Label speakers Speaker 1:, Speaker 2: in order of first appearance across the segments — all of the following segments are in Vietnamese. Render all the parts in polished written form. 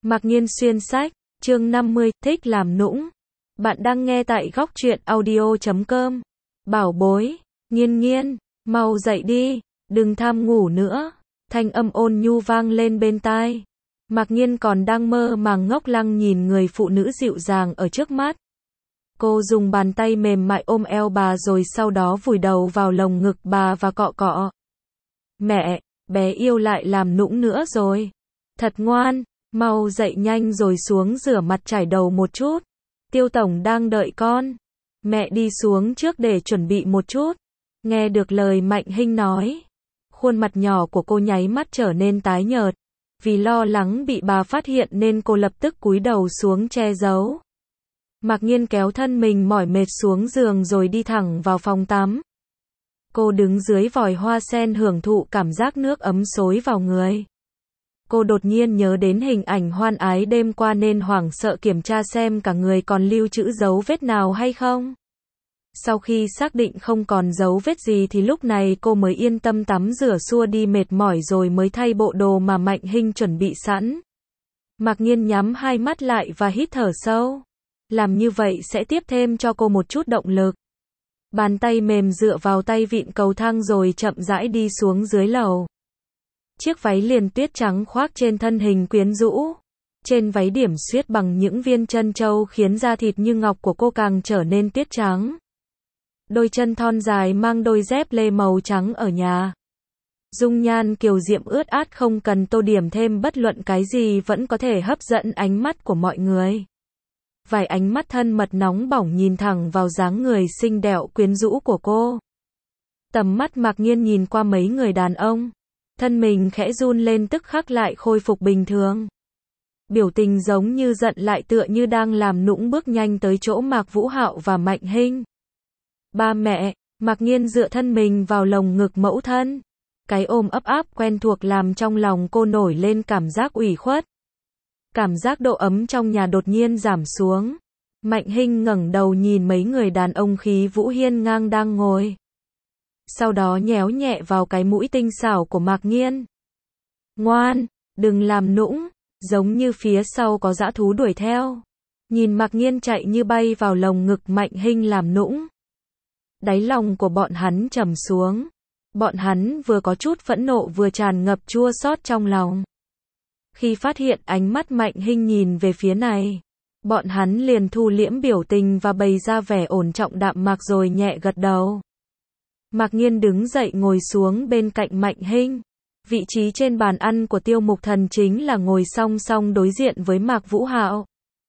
Speaker 1: Mạc Nhiên xuyên sách, chương 50, thích làm nũng. Bạn đang nghe tại góc truyện audio.com. Bảo bối, Nhiên Nhiên, mau dậy đi, đừng tham ngủ nữa. Thanh âm ôn nhu vang lên bên tai. Mạc Nhiên còn đang mơ màng ngốc lăng nhìn người phụ nữ dịu dàng ở trước mắt. Cô dùng bàn tay mềm mại ôm eo bà rồi sau đó vùi đầu vào lồng ngực bà và cọ cọ. Mẹ, bé yêu lại làm nũng nữa rồi. Thật ngoan, mau dậy nhanh rồi xuống rửa mặt chải đầu một chút. Tiêu tổng đang đợi con. Mẹ đi xuống trước để chuẩn bị một chút. Nghe được lời Mạnh Hinh nói, khuôn mặt nhỏ của cô nháy mắt trở nên tái nhợt. Vì lo lắng bị bà phát hiện nên cô lập tức cúi đầu xuống che giấu. Mạc Nhiên kéo thân mình mỏi mệt xuống giường rồi đi thẳng vào phòng tắm. Cô đứng dưới vòi hoa sen hưởng thụ cảm giác nước ấm xối vào người. Cô đột nhiên nhớ đến hình ảnh hoan ái đêm qua nên hoảng sợ kiểm tra xem cả người còn lưu trữ dấu vết nào hay không. Sau khi xác định không còn dấu vết gì thì lúc này cô mới yên tâm tắm rửa xua đi mệt mỏi rồi mới thay bộ đồ mà Mạnh Hinh chuẩn bị sẵn. Mạc Nhiên nhắm hai mắt lại và hít thở sâu. Làm như vậy sẽ tiếp thêm cho cô một chút động lực. Bàn tay mềm dựa vào tay vịn cầu thang rồi chậm rãi đi xuống dưới lầu. Chiếc váy liền tuyết trắng khoác trên thân hình quyến rũ. Trên váy điểm xuyết bằng những viên chân châu khiến da thịt như ngọc của cô càng trở nên tuyết trắng. Đôi chân thon dài mang đôi dép lê màu trắng ở nhà. Dung nhan kiều diễm ướt át không cần tô điểm thêm bất luận cái gì vẫn có thể hấp dẫn ánh mắt của mọi người. Vài ánh mắt thân mật nóng bỏng nhìn thẳng vào dáng người xinh đẹp quyến rũ của cô. Tầm mắt Mạc Nhiên nhìn qua mấy người đàn ông. Thân mình khẽ run lên tức khắc lại khôi phục bình thường. Biểu tình giống như giận lại tựa như đang làm nũng bước nhanh tới chỗ Mạc Vũ Hạo và Mạnh Hinh. Ba mẹ, Mạc Nhiên dựa thân mình vào lồng ngực mẫu thân. Cái ôm ấp áp quen thuộc làm trong lòng cô nổi lên cảm giác ủy khuất. Cảm giác độ ấm trong nhà đột nhiên giảm xuống. Mạnh Hinh ngẩng đầu nhìn mấy người đàn ông khí vũ hiên ngang đang ngồi. Sau đó nhéo nhẹ vào cái mũi tinh xảo của Mạc Nhiên. Ngoan, đừng làm nũng, giống như phía sau có dã thú đuổi theo. Nhìn Mạc Nhiên chạy như bay vào lồng ngực Mạnh Hinh làm nũng. Đáy lòng của bọn hắn trầm xuống. Bọn hắn vừa có chút phẫn nộ vừa tràn ngập chua xót trong lòng. Khi phát hiện ánh mắt Mạnh Hinh nhìn về phía này, bọn hắn liền thu liễm biểu tình và bày ra vẻ ổn trọng đạm mạc rồi nhẹ gật đầu. Mạc Nhiên đứng dậy ngồi xuống bên cạnh Mạnh Hinh. Vị trí trên bàn ăn của Tiêu Mục Thần chính là ngồi song song đối diện với Mạc Vũ Hạo.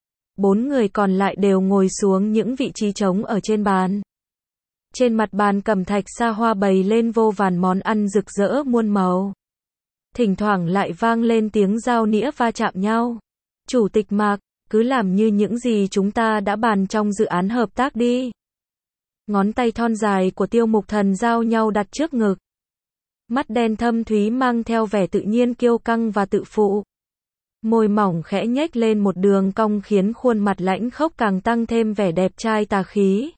Speaker 1: 4 người còn lại đều ngồi xuống những vị trí trống ở trên bàn. Trên mặt bàn cẩm thạch sa hoa bày lên vô vàn món ăn rực rỡ muôn màu. Thỉnh thoảng lại vang lên tiếng dao nĩa va chạm nhau. Chủ tịch Mạc, cứ làm như những gì chúng ta đã bàn trong dự án hợp tác đi. Ngón tay thon dài của Tiêu Mục Thần giao nhau đặt trước ngực. Mắt đen thâm thúy mang theo vẻ tự nhiên kiêu căng và tự phụ. Môi mỏng khẽ nhếch lên một đường cong khiến khuôn mặt lãnh khốc càng tăng thêm vẻ đẹp trai tà khí.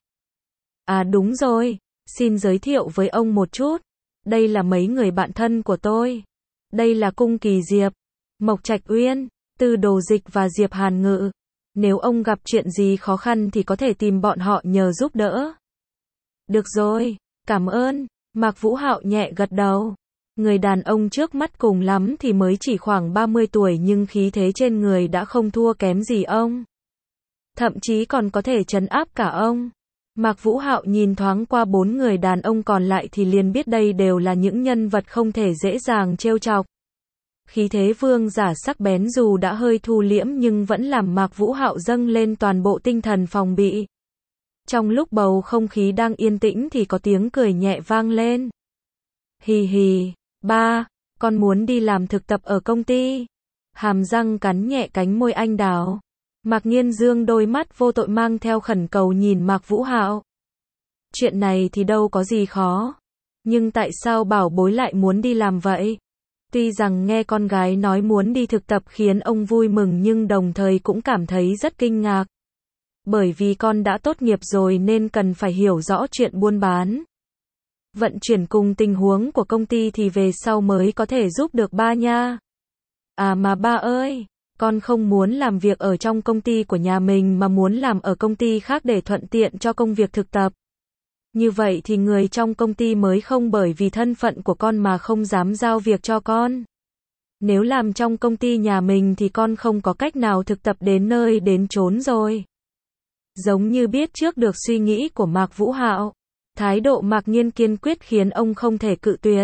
Speaker 1: À đúng rồi, xin giới thiệu với ông một chút. Đây là mấy người bạn thân của tôi. Đây là Cung Kỳ Diệp, Mộc Trạch Uyên, Từ Đồ Dịch và Diệp Hàn Ngự. Nếu ông gặp chuyện gì khó khăn thì có thể tìm bọn họ nhờ giúp đỡ. Được rồi, cảm ơn. Mạc Vũ Hạo nhẹ gật đầu. Người đàn ông trước mắt cùng lắm thì mới chỉ khoảng 30 tuổi nhưng khí thế trên người đã không thua kém gì ông. Thậm chí còn có thể trấn áp cả ông. Mạc Vũ Hạo nhìn thoáng qua 4 người đàn ông còn lại thì liền biết đây đều là những nhân vật không thể dễ dàng trêu chọc. Khí thế vương giả sắc bén dù đã hơi thu liễm nhưng vẫn làm Mạc Vũ Hạo dâng lên toàn bộ tinh thần phòng bị. Trong lúc bầu không khí đang yên tĩnh thì có tiếng cười nhẹ vang lên. Hì hì, ba, con muốn đi làm thực tập ở công ty. Hàm răng cắn nhẹ cánh môi anh đào. Mạc Nhiên dương đôi mắt vô tội mang theo khẩn cầu nhìn Mạc Vũ Hạo. Chuyện này thì đâu có gì khó. Nhưng tại sao bảo bối lại muốn đi làm vậy? Tuy rằng nghe con gái nói muốn đi thực tập khiến ông vui mừng nhưng đồng thời cũng cảm thấy rất kinh ngạc. Bởi vì con đã tốt nghiệp rồi nên cần phải hiểu rõ chuyện buôn bán. Vận chuyển cùng tình huống của công ty thì về sau mới có thể giúp được ba nha. À mà ba ơi, Con không muốn làm việc ở trong công ty của nhà mình mà muốn làm ở công ty khác để thuận tiện cho công việc thực tập. Như vậy thì người trong công ty mới không bởi vì thân phận của con mà không dám giao việc cho con. Nếu làm trong công ty nhà mình thì con không có cách nào thực tập đến nơi đến chốn rồi. Giống như biết trước được suy nghĩ của Mạc Vũ Hạo, thái độ Mạc Nhiên kiên quyết khiến ông không thể cự tuyệt.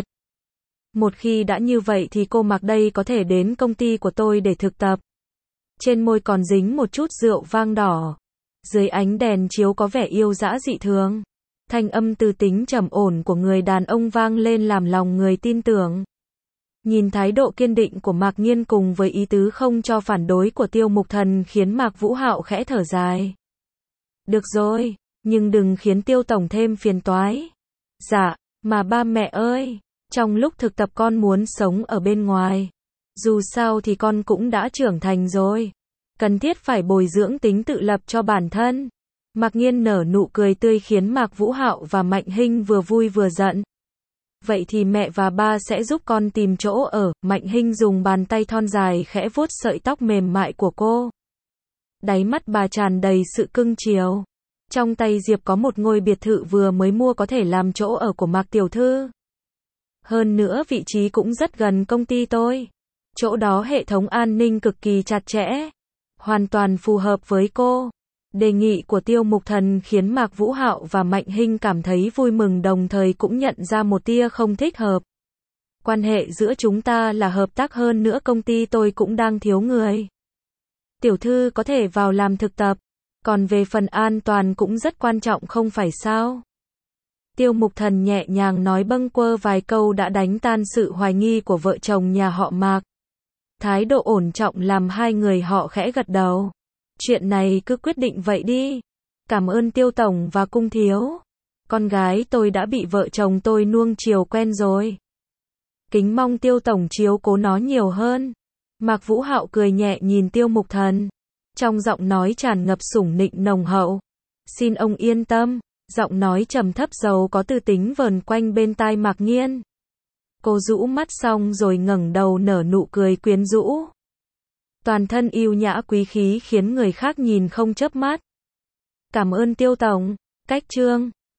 Speaker 1: Một khi đã như vậy thì cô Mạc đây có thể đến công ty của tôi để thực tập. Trên môi còn dính một chút rượu vang đỏ. Dưới ánh đèn chiếu có vẻ yêu dã dị thường. Thanh âm từ tính trầm ổn của người đàn ông vang lên làm lòng người tin tưởng. Nhìn thái độ kiên định của Mạc Nhiên cùng với ý tứ không cho phản đối của Tiêu Mục Thần khiến Mạc Vũ Hạo khẽ thở dài. Được rồi, nhưng đừng khiến Tiêu Tổng thêm phiền toái. Dạ, mà ba mẹ ơi, trong lúc thực tập con muốn sống ở bên ngoài. Dù sao thì con cũng đã trưởng thành rồi. Cần thiết phải bồi dưỡng tính tự lập cho bản thân. Mạc Nhiên nở nụ cười tươi khiến Mạc Vũ Hạo và Mạnh Hinh vừa vui vừa giận. Vậy thì mẹ và ba sẽ giúp con tìm chỗ ở. Mạnh Hinh dùng bàn tay thon dài khẽ vuốt sợi tóc mềm mại của cô. Đáy mắt bà tràn đầy sự cưng chiều. Trong tay Diệp có một ngôi biệt thự vừa mới mua có thể làm chỗ ở của Mạc tiểu thư. Hơn nữa vị trí cũng rất gần công ty tôi. Chỗ đó hệ thống an ninh cực kỳ chặt chẽ. Hoàn toàn phù hợp với cô. Đề nghị của Tiêu Mục Thần khiến Mạc Vũ Hạo và Mạnh Hinh cảm thấy vui mừng đồng thời cũng nhận ra một tia không thích hợp. Quan hệ giữa chúng ta là hợp tác hơn nữa công ty tôi cũng đang thiếu người. Tiểu thư có thể vào làm thực tập. Còn về phần an toàn cũng rất quan trọng không phải sao? Tiêu Mục Thần nhẹ nhàng nói bâng quơ vài câu đã đánh tan sự hoài nghi của vợ chồng nhà họ Mạc. Thái độ ổn trọng làm hai người họ khẽ gật đầu. Chuyện này cứ quyết định vậy đi. Cảm ơn Tiêu Tổng và Cung Thiếu. Con gái tôi đã bị vợ chồng tôi nuông chiều quen rồi. Kính mong Tiêu Tổng chiếu cố nó nhiều hơn. Mạc Vũ Hạo cười nhẹ nhìn Tiêu Mục Thần. Trong giọng nói tràn ngập sủng nịnh nồng hậu. Xin ông yên tâm. Giọng nói trầm thấp giàu có tư tính vờn quanh bên tai Mạc Nhiên. Cô rũ mắt xong rồi ngẩng đầu nở nụ cười quyến rũ. Toàn thân yêu nhã quý khí khiến người khác nhìn không chớp mắt. Cảm ơn Tiêu Tổng. Cách chương